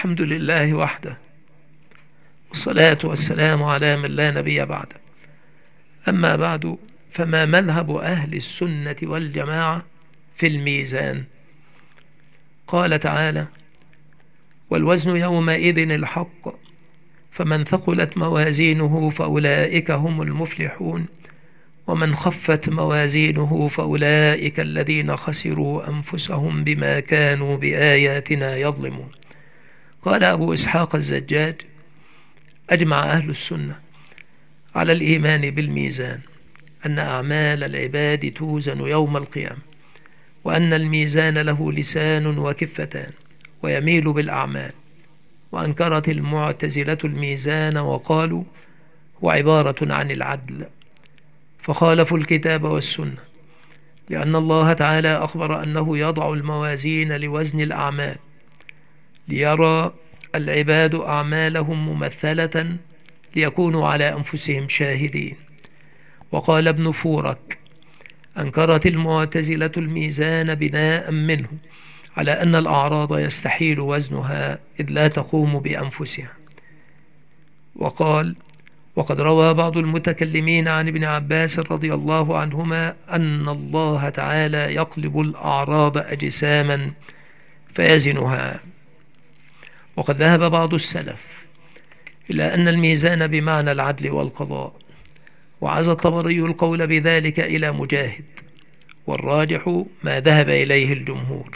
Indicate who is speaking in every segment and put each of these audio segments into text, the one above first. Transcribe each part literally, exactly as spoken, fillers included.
Speaker 1: الحمد لله وحده، والصلاة والسلام على من لا نبي بعده. أما بعد، فما مذهب أهل السنة والجماعة في الميزان؟ قال تعالى: والوزن يومئذ الحق فمن ثقلت موازينه فأولئك هم المفلحون ومن خفت موازينه فأولئك الذين خسروا أنفسهم بما كانوا بآياتنا يظلمون. قال أبو إسحاق الزجاج: أجمع أهل السنة على الإيمان بالميزان، أن أعمال العباد توزن يوم القيامة، وأن الميزان له لسان وكفتان ويميل بالأعمال. وأنكرت المعتزلة الميزان وقالوا هو عبارة عن العدل، فخالفوا الكتاب والسنة، لأن الله تعالى أخبر أنه يضع الموازين لوزن الأعمال ليرى العباد أعمالهم ممثلة ليكونوا على أنفسهم شاهدين. وقال ابن فورك: أنكرت المعتزلة الميزان بناء منه على أن الأعراض يستحيل وزنها إذ لا تقوم بأنفسها. وقال: وقد روى بعض المتكلمين عن ابن عباس رضي الله عنهما أن الله تعالى يقلب الأعراض أجساما فيزنها. وقد ذهب بعض السلف إلى أن الميزان بمعنى العدل والقضاء، وعزى الطبري القول بذلك إلى مجاهد، والراجح ما ذهب إليه الجمهور.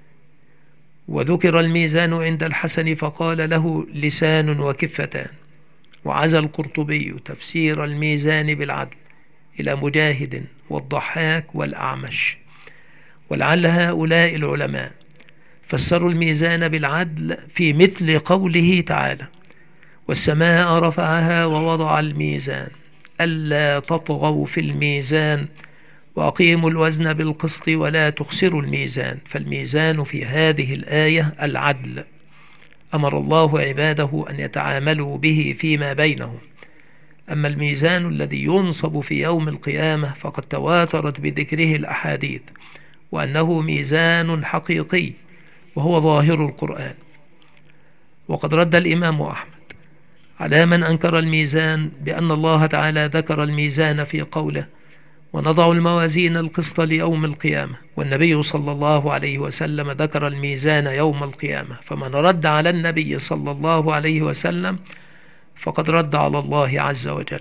Speaker 1: وذكر الميزان عند الحسن فقال له لسان وكفتان. وعزى القرطبي تفسير الميزان بالعدل إلى مجاهد والضحاك والأعمش. ولعل هؤلاء العلماء فسروا الميزان بالعدل في مثل قوله تعالى: والسماء رفعها ووضع الميزان ألا تطغوا في الميزان وأقيموا الوزن بالقسط ولا تخسروا الميزان. فالميزان في هذه الآية العدل، أمر الله عباده أن يتعاملوا به فيما بينهم. أما الميزان الذي ينصب في يوم القيامة فقد تواترت بذكره الأحاديث، وأنه ميزان حقيقي وهو ظاهر القرآن. وقد رد الإمام أحمد على من أنكر الميزان بأن الله تعالى ذكر الميزان في قوله: ونضع الموازين القسط ليوم القيامة، والنبي صلى الله عليه وسلم ذكر الميزان يوم القيامة. فمن رد على النبي صلى الله عليه وسلم فقد رد على الله عز وجل.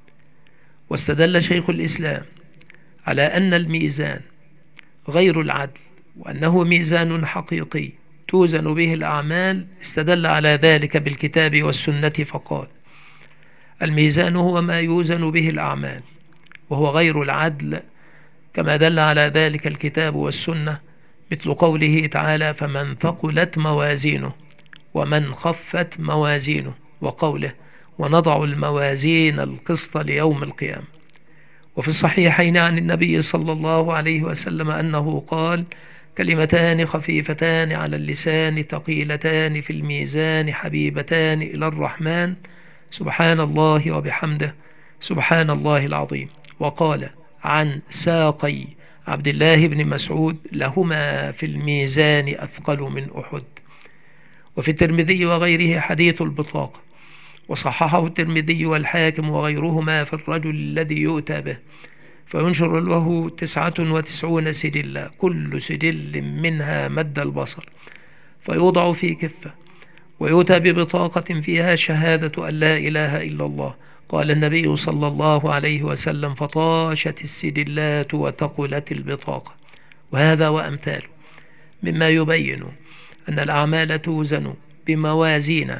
Speaker 1: واستدل شيخ الإسلام على أن الميزان غير العدل، وأنه ميزان حقيقي توزن به الأعمال. استدل على ذلك بالكتاب والسنة فقال: الميزان هو ما يوزن به الأعمال، وهو غير العدل، كما دل على ذلك الكتاب والسنة، مثل قوله تعالى: فمن ثقلت موازينه ومن خفت موازينه، وقوله: ونضع الموازين القسط ليوم القيامة. وفي الصحيحين عن النبي صلى الله عليه وسلم أنه قال: كلمتان خفيفتان على اللسان ثقيلتان في الميزان حبيبتان إلى الرحمن، سبحان الله وبحمده، سبحان الله العظيم. وقال عن ساقي عبد الله بن مسعود: لهما في الميزان أثقل من أحد. وفي الترمذي وغيره حديث البطاقة، وصححه الترمذي والحاكم وغيرهما في الرجل الذي يؤتى به فينشر له تسعة وتسعون سجلا، كل سجل منها مد البصر، فيوضع في كفة، ويؤتى ببطاقة فيها شهادة أن لا إله إلا الله. قال النبي صلى الله عليه وسلم: فطاشت السجلات وثقلت البطاقة. وهذا وأمثاله مما يبين أن الأعمال توزن بموازين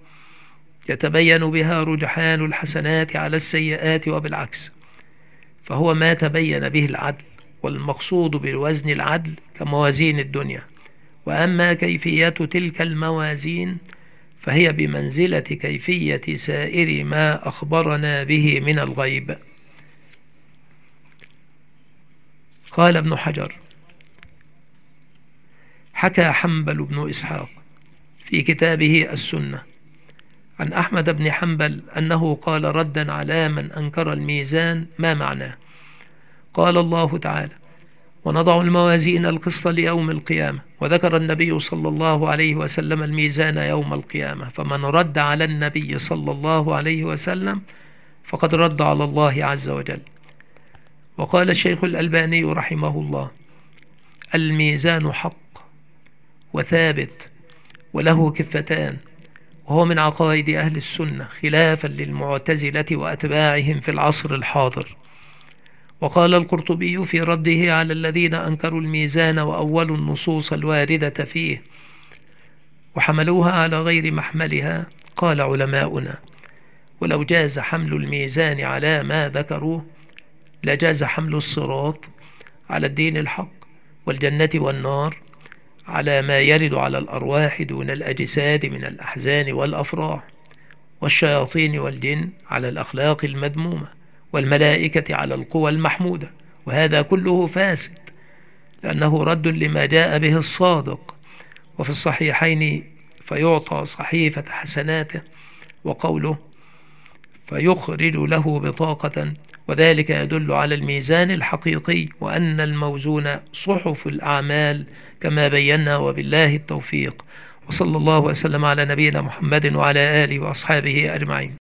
Speaker 1: يتبين بها رجحان الحسنات على السيئات، وبالعكس، فهو ما تبين به العدل، والمقصود بالوزن العدل كموازين الدنيا. وأما كيفية تلك الموازين فهي بمنزلة كيفية سائر ما أخبرنا به من الغيب. قال ابن حجر: حكى حنبل بن إسحاق في كتابه السنة عن أحمد بن حنبل أنه قال ردا على من أنكر الميزان: ما معناه؟ قال الله تعالى: ونضع الموازين القسط ليوم القيامة. وذكر النبي صلى الله عليه وسلم الميزان يوم القيامة، فمن رد على النبي صلى الله عليه وسلم فقد رد على الله عز وجل. وقال الشيخ الألباني رحمه الله: الميزان حق وثابت وله كفتان، وهو من عقائد أهل السنة خلافا للمعتزلة وأتباعهم في العصر الحاضر. وقال القرطبي في رده على الذين أنكروا الميزان وأولوا النصوص الواردة فيه وحملوها على غير محملها: قال علماؤنا: ولو جاز حمل الميزان على ما ذكروه لجاز حمل الصراط على الدين الحق، والجنة والنار على ما يرد على الأرواح دون الأجساد من الأحزان والأفراح، والشياطين والجن على الأخلاق المذمومة، والملائكة على القوى المحمودة. وهذا كله فاسد، لأنه رد لما جاء به الصادق. وفي الصحيحين: فيعطى صحيفة حسناته، وقوله: فيخرج له بطاقة، وذلك يدل على الميزان الحقيقي، وأن الموزون صحف الأعمال كما بينا، وبالله التوفيق. وصلى الله وسلم على نبينا محمد وعلى آله وأصحابه أجمعين.